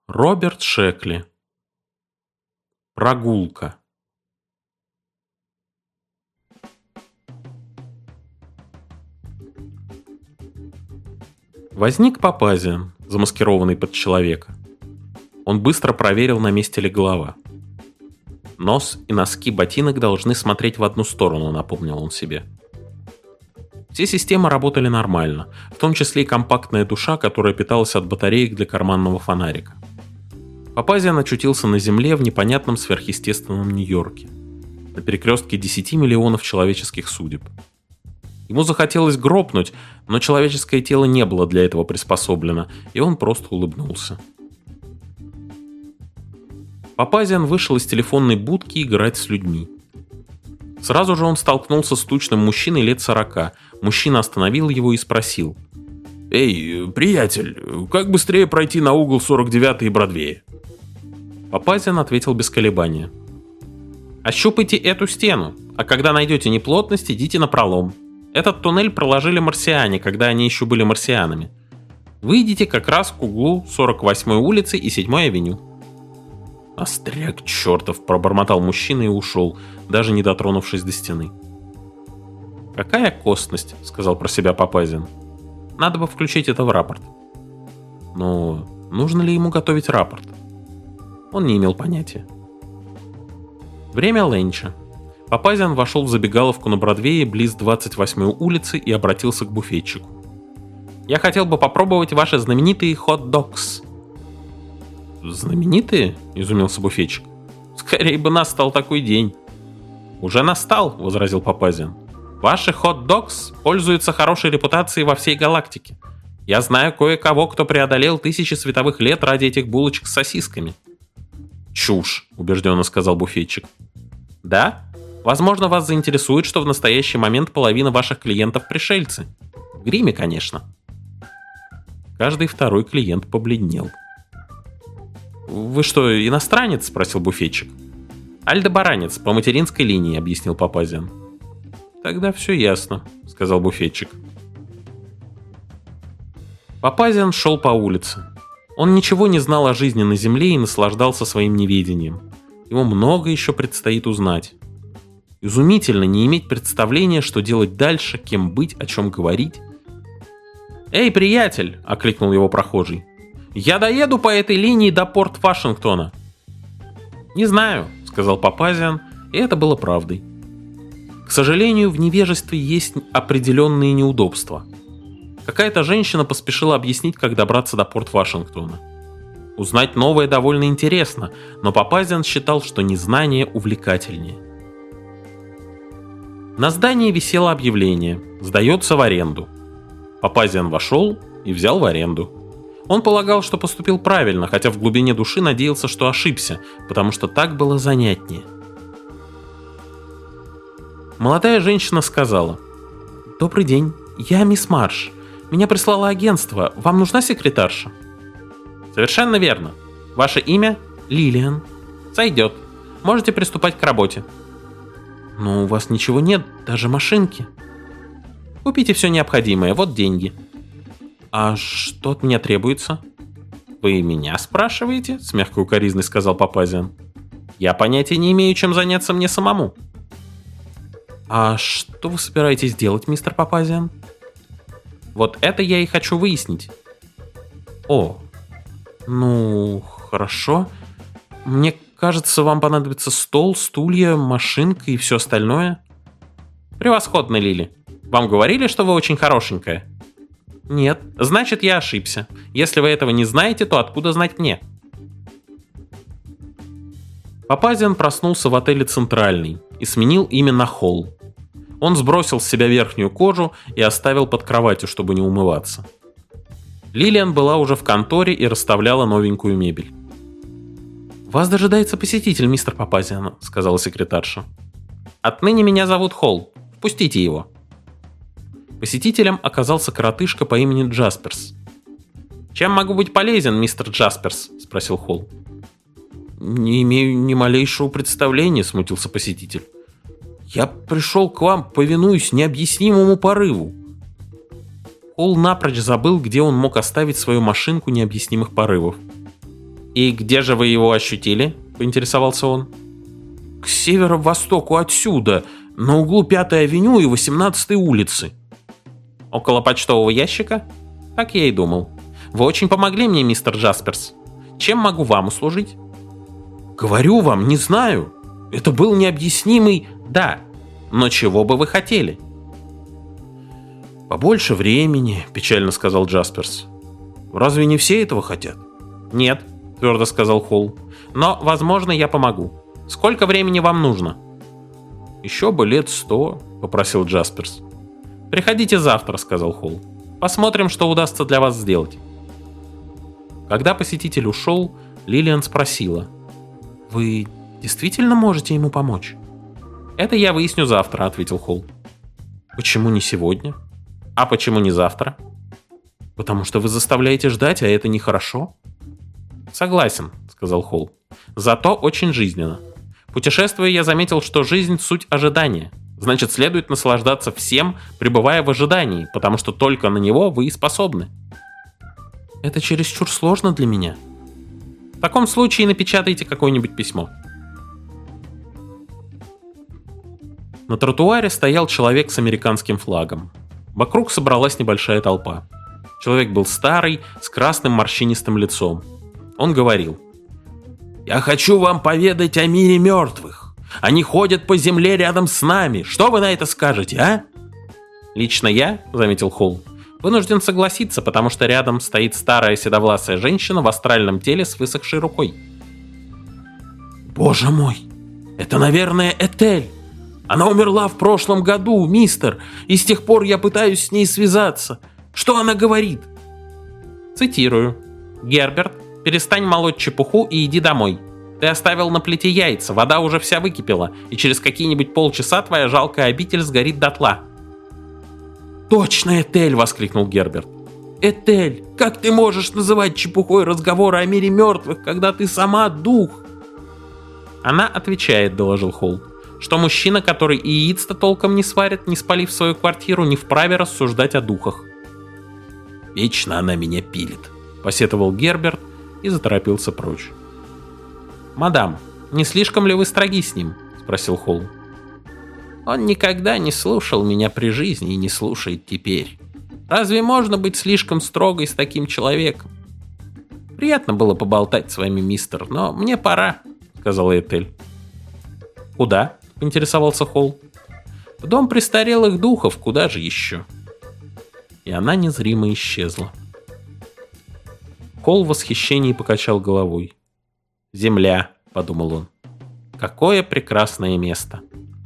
Роберт Шекли. Прогулка. Возник Папазиан, замаскированный под человека. Он быстро проверил, на месте ли голова. Нос и носки ботинок должны смотреть в одну сторону, напомнил он себе. Все системы работали нормально, в том числе и компактная душа, которая питалась от батареек для карманного фонарика. Папазиан очутился на Земле в непонятном сверхъестественном Нью-Йорке, на перекрестке 10 миллионов человеческих судеб. Ему захотелось грохнуть, но человеческое тело не было для этого приспособлено, и он просто улыбнулся. Папазиан вышел из телефонной будки играть с людьми. Сразу же он столкнулся с тучным мужчиной лет 40. Мужчина остановил его и спросил: «Эй, приятель, как быстрее пройти на угол 49-й и Бродвея?» Папазиан ответил без колебания: «Ощупайте эту стену, а когда найдете неплотность, идите напролом. Этот туннель проложили марсиане, когда они еще были марсианами. Выйдите как раз к углу 48-й улицы и 7-й авеню». «Остряк чертов!» – пробормотал мужчина и ушел, даже не дотронувшись до стены. «Какая косность?» – сказал про себя Папазиан. «Надо бы включить это в рапорт». Но нужно ли ему готовить рапорт? Он не имел понятия. Время ленча. Папазиан вошел в забегаловку на Бродвее близ 28-й улицы и обратился к буфетчику. «Я хотел бы попробовать ваши знаменитые хот-догс». «Знаменитые?» – изумился буфетчик. «Скорее бы настал такой день». «Уже настал», – возразил Папазиан. «Ваши хот-догс пользуются хорошей репутацией во всей галактике. Я знаю кое-кого, кто преодолел тысячи световых лет ради этих булочек с сосисками». «Чушь», – убежденно сказал буфетчик. «Да? Возможно, вас заинтересует, что в настоящий момент половина ваших клиентов пришельцы. В гриме, конечно». Каждый второй клиент побледнел. «Вы что, иностранец?» – спросил буфетчик. «Альдебаранец, по материнской линии», – объяснил Папазиан. «Тогда все ясно», – сказал буфетчик. Папазиан шел по улице. Он ничего не знал о жизни на Земле и наслаждался своим неведением. Ему много еще предстоит узнать. Изумительно не иметь представления, что делать дальше, кем быть, о чем говорить. «Эй, приятель!» – окликнул его прохожий. «Я доеду по этой линии до порт Вашингтона». «Не знаю», — сказал Папазиан, и это было правдой. К сожалению, в невежестве есть определенные неудобства. Какая-то женщина поспешила объяснить, как добраться до порт Вашингтона. Узнать новое довольно интересно, но Папазиан считал, что незнание увлекательнее. На здании висело объявление «Сдается в аренду». Папазиан вошел и взял в аренду. Он полагал, что поступил правильно, хотя в глубине души надеялся, что ошибся, потому что так было занятнее. Молодая женщина сказала: «Добрый день, я мисс Марш. Меня прислало агентство. Вам нужна секретарша?» «Совершенно верно. Ваше имя?» «Лилиан». «Сойдет. Можете приступать к работе». «Но у вас ничего нет, даже машинки». «Купите все необходимое, вот деньги». «А что от меня требуется?» «Вы меня спрашиваете?» — с мягкой укоризной сказал Папазиан. «Я понятия не имею, чем заняться мне самому». «А что вы собираетесь делать, мистер Папазиан?» «Вот это я и хочу выяснить». «О, ну, хорошо. Мне кажется, вам понадобится стол, стулья, машинка и все остальное». «Превосходно, Лили. Вам говорили, что вы очень хорошенькая?» «Нет, значит, я ошибся. Если вы этого не знаете, то откуда знать мне?» Папазиан проснулся в отеле «Центральный» и сменил имя на Холл. Он сбросил с себя верхнюю кожу и оставил под кроватью, чтобы не умываться. Лилиан была уже в конторе и расставляла новенькую мебель. «Вас дожидается посетитель, мистер Папазиан», — сказала секретарша. «Отныне меня зовут Холл. Впустите его». Посетителем оказался коротышка по имени Джасперс. «Чем могу быть полезен, мистер Джасперс?» – спросил Холл. «Не имею ни малейшего представления», – смутился посетитель. «Я пришел к вам, повинуясь необъяснимому порыву». Холл напрочь забыл, где он мог оставить свою машинку необъяснимых порывов. «И где же вы его ощутили?» – поинтересовался он. «К северо-востоку отсюда, на углу 5-й авеню и 18-й улицы». «Около почтового ящика?» «Так я и думал. Вы очень помогли мне, мистер Джасперс. Чем могу вам услужить?» «Говорю вам, не знаю. Это был необъяснимый...» «Да, но чего бы вы хотели?» «Побольше времени», – печально сказал Джасперс. «Разве не все этого хотят?» «Нет», – твердо сказал Холл. «Но, возможно, я помогу. Сколько времени вам нужно?» «Еще бы лет 100», – попросил Джасперс. «Приходите завтра», – сказал Холл. «Посмотрим, что удастся для вас сделать». Когда посетитель ушел, Лилиан спросила: «Вы действительно можете ему помочь?» «Это я выясню завтра», — ответил Холл. «Почему не сегодня? А почему не завтра?» «Потому что вы заставляете ждать, а это нехорошо». «Согласен», — сказал Холл. «Зато очень жизненно. Путешествуя, я заметил, что жизнь — суть ожидания. Значит, следует наслаждаться всем, пребывая в ожидании, потому что только на него вы и способны». «Это чересчур сложно для меня». «В таком случае напечатайте какое-нибудь письмо». На тротуаре стоял человек с американским флагом. Вокруг собралась небольшая толпа. Человек был старый, с красным морщинистым лицом. Он говорил: «Я хочу вам поведать о мире мертвых. Они ходят по земле рядом с нами. Что вы на это скажете, а?» «Лично я», — заметил Холл, — «вынужден согласиться, потому что рядом стоит старая седовласая женщина в астральном теле с высохшей рукой». «Боже мой! Это, наверное, Этель! Она умерла в прошлом году, мистер, и с тех пор я пытаюсь с ней связаться. Что она говорит?» Цитирую: «Герберт, перестань молоть чепуху и иди домой. Ты оставил на плите яйца, вода уже вся выкипела, и через какие-нибудь полчаса твоя жалкая обитель сгорит дотла». «Точно, Этель!» — воскликнул Герберт. «Этель, как ты можешь называть чепухой разговоры о мире мертвых, когда ты сама дух?» «Она отвечает», — доложил Холл, «что мужчина, который и яиц-то толком не сварит, не спалив свою квартиру, не вправе рассуждать о духах». «Вечно она меня пилит», — посетовал Герберт и заторопился прочь. «Мадам, не слишком ли вы строги с ним?» — спросил Холл. «Он никогда не слушал меня при жизни и не слушает теперь. Разве можно быть слишком строгой с таким человеком? Приятно было поболтать с вами, мистер, но мне пора», — сказала Этель. «Куда?» — поинтересовался Холл. «В дом престарелых духов, куда же еще?» И она незримо исчезла. Холл в восхищении покачал головой. «Земля», — подумал он, — «какое прекрасное место».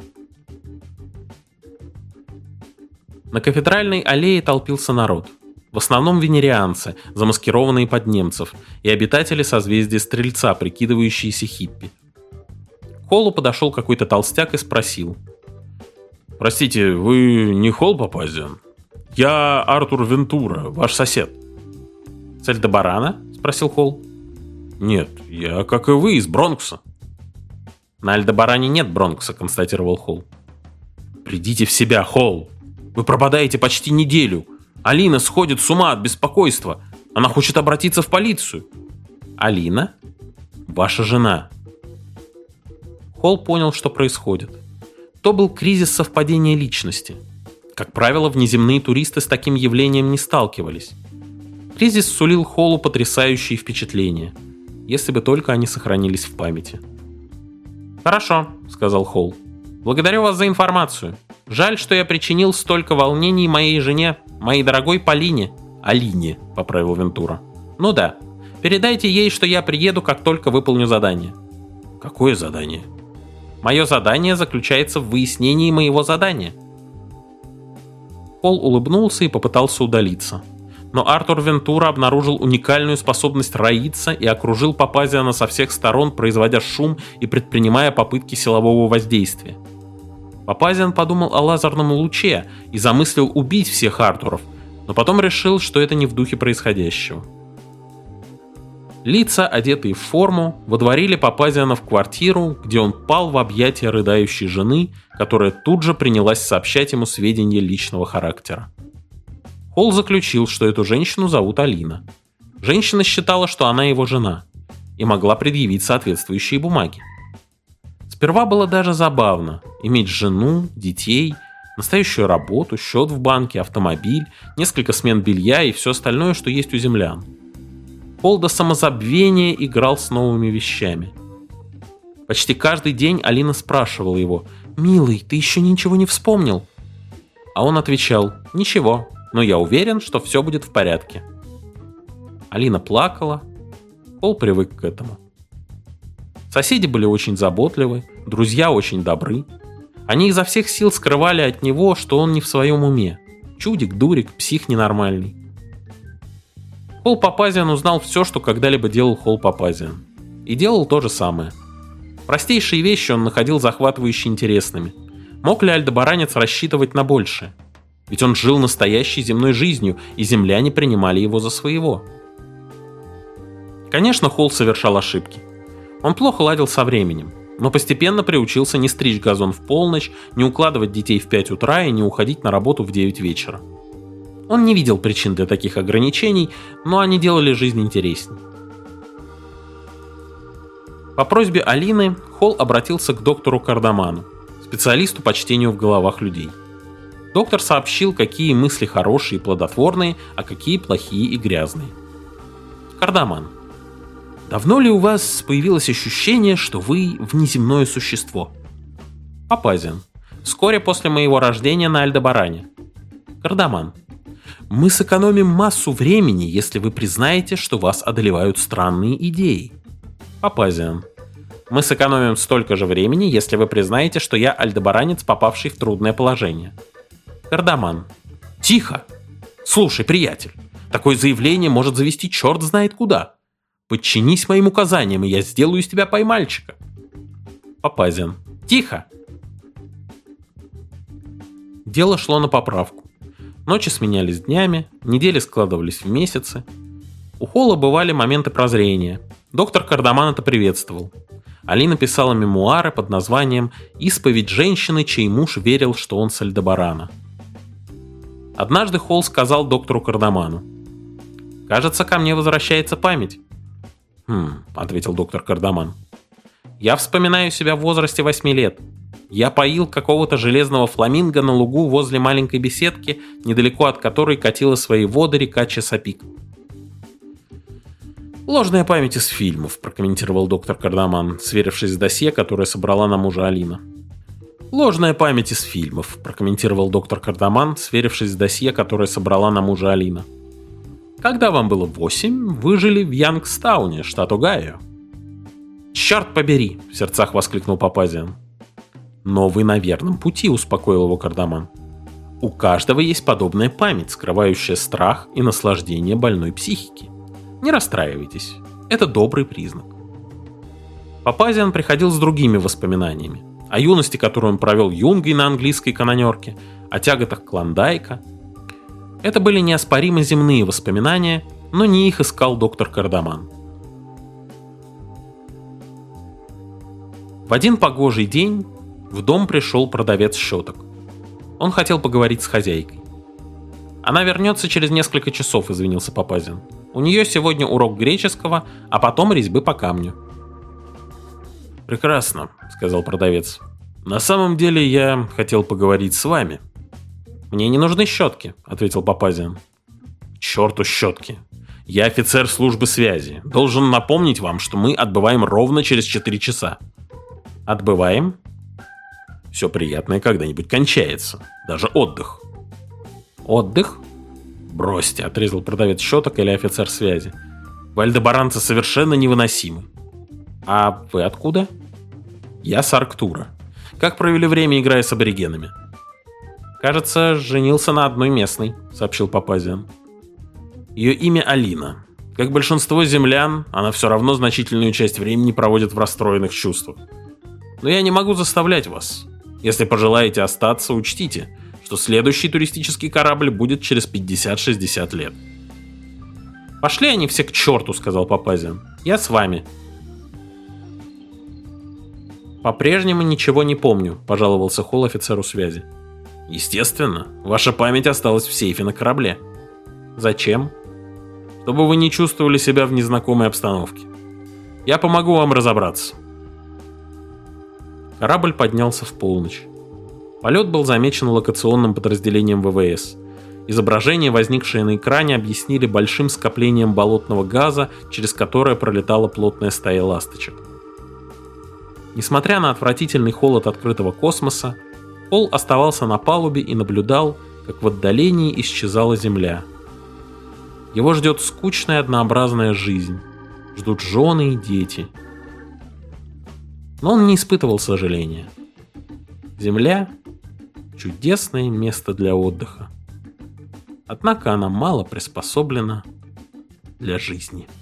На Кафедральной аллее толпился народ. В основном венерианцы, замаскированные под немцев, и обитатели созвездия Стрельца, прикидывающиеся хиппи. К Холлу подошел какой-то толстяк и спросил: «Простите, вы не Холл Папазиан? Я Артур Вентура, ваш сосед». «С Альдебарана?» — спросил Холл. «Нет, я, как и вы, из Бронкса». «На Альдебаране нет Бронкса», — констатировал Холл. «Придите в себя, Холл. Вы пропадаете почти неделю. Алина сходит с ума от беспокойства. Она хочет обратиться в полицию». «Алина?» «Ваша жена». Холл понял, что происходит. То был кризис совпадения личности. Как правило, внеземные туристы с таким явлением не сталкивались. Кризис сулил Холлу потрясающие впечатления, если бы только они сохранились в памяти. «Хорошо», — сказал Холл. «Благодарю вас за информацию. Жаль, что я причинил столько волнений моей жене, моей дорогой Полине». «Алине», — поправил Вентура. «Ну да. Передайте ей, что я приеду, как только выполню задание». «Какое задание?» «Мое задание заключается в выяснении моего задания». Холл улыбнулся и попытался удалиться. Но Артур Вентура обнаружил уникальную способность роиться и окружил Папазиана со всех сторон, производя шум и предпринимая попытки силового воздействия. Папазиан подумал о лазерном луче и замыслил убить всех Артуров, но потом решил, что это не в духе происходящего. Лица, одетые в форму, водворили Папазиана в квартиру, где он пал в объятия рыдающей жены, которая тут же принялась сообщать ему сведения личного характера. Холл заключил, что эту женщину зовут Алина. Женщина считала, что она его жена. и могла предъявить соответствующие бумаги. Сперва было даже забавно иметь жену, детей, настоящую работу, счет в банке, автомобиль, несколько смен белья и все остальное, что есть у землян. Пол до самозабвения играл с новыми вещами. Почти каждый день Алина спрашивала его: «Милый, ты еще ничего не вспомнил?» А он отвечал: «Ничего, но я уверен, что все будет в порядке». Алина плакала, Пол привык к этому. Соседи были очень заботливы, друзья очень добры. Они изо всех сил скрывали от него, что он не в своем уме. Чудик, дурик, псих ненормальный. Холл Папазиан узнал все, что когда-либо делал Холл Папазиан. И делал то же самое. Простейшие вещи он находил захватывающе интересными. Мог ли альдебаранец рассчитывать на большее? Ведь он жил настоящей земной жизнью, и земляне принимали его за своего. Конечно, Холл совершал ошибки. Он плохо ладил со временем, но постепенно приучился не стричь газон в полночь, не укладывать детей в 5 утра и не уходить на работу в 9 вечера. Он не видел причин для таких ограничений, но они делали жизнь интересней. По просьбе Алины Холл обратился к доктору Кардаману, специалисту по чтению в головах людей. Доктор сообщил, какие мысли хорошие и плодотворные, а какие плохие и грязные. Кардаман. Давно ли у вас появилось ощущение, что вы внеземное существо? Папазиан. Вскоре после моего рождения на Альдебаране. Кардаман. Мы сэкономим массу времени, если вы признаете, что вас одолевают странные идеи. Папазиан. Мы сэкономим столько же времени, если вы признаете, что я альдебаранец, попавший в трудное положение. Кардаман. Тихо! Слушай, приятель, такое заявление может завести черт знает куда. Подчинись моим указаниям, и я сделаю из тебя поймальчика. Папазиан. Тихо! Дело шло на поправку. Ночи сменялись днями, недели складывались в месяцы. У Холла бывали моменты прозрения. Доктор Кардаман это приветствовал. Алина писала мемуары под названием «Исповедь женщины, чей муж верил, что он с Альдебарана». Однажды Холл сказал доктору Кардаману: «Кажется, ко мне возвращается память». Ответил доктор Кардаман. «Я вспоминаю себя в возрасте 8 лет. Я поил какого-то железного фламинго на лугу возле маленькой беседки, недалеко от которой катила свои воды река Чесапик». «Ложная память из фильмов», — прокомментировал доктор Кардаман, сверившись с досье, которое собрала на мужа Алина. «Ложная память из фильмов», — прокомментировал доктор Кардаман, сверившись с досье, которое собрала на мужа Алина. «Когда вам было 8, вы жили в Янгстауне, штат Огайо». «Черт побери!» — в сердцах воскликнул Папазиан. «Но вы на верном пути», — успокоил его Кардаман. «У каждого есть подобная память, скрывающая страх и наслаждение больной психики. Не расстраивайтесь, это добрый признак». Папазиан приходил с другими воспоминаниями. О юности, которую он провел юнгой на английской канонерке, о тяготах Клондайка. Это были неоспоримо земные воспоминания, но не их искал доктор Кардаман. В один погожий день в дом пришел продавец щеток. Он хотел поговорить с хозяйкой. «Она вернется через несколько часов», — извинился Папазиан. «У нее сегодня урок греческого, а потом резьбы по камню». «Прекрасно», — сказал продавец. «На самом деле я хотел поговорить с вами». «Мне не нужны щетки», — ответил Папазиан. «К черту щетки. Я офицер службы связи. Должен напомнить вам, что мы отбываем ровно через 4 часа». «Отбываем?» «Все приятное когда-нибудь кончается. Даже отдых». «Отдых?» «Бросьте», — отрезал продавец щеток или офицер связи. «Вы альдебаранцы совершенно невыносимы». «А вы откуда?» «Я с Арктура. Как провели время, играя с аборигенами?» «Кажется, женился на одной местной», — сообщил Папазиан. «Ее имя Алина. Как большинство землян, она все равно значительную часть времени проводит в расстроенных чувствах. Но я не могу заставлять вас. Если пожелаете остаться, учтите, что следующий туристический корабль будет через 50-60 лет». «Пошли они все к черту», — сказал Папазиан. «Я с вами». «По-прежнему ничего не помню», — пожаловался Холл офицеру связи. «Естественно, ваша память осталась в сейфе на корабле». «Зачем?» «Чтобы вы не чувствовали себя в незнакомой обстановке. Я помогу вам разобраться. Корабль поднялся в полночь. Полет был замечен локационным подразделением ВВС. Изображения, возникшие на экране, объяснили большим скоплением болотного газа, через которое пролетала плотная стая ласточек. Несмотря на отвратительный холод открытого космоса, Пол оставался на палубе и наблюдал, как в отдалении исчезала Земля. Его ждет скучная однообразная жизнь. Ждут жены и дети. Но он не испытывал сожаления. Земля – чудесное место для отдыха. Однако она мало приспособлена для жизни.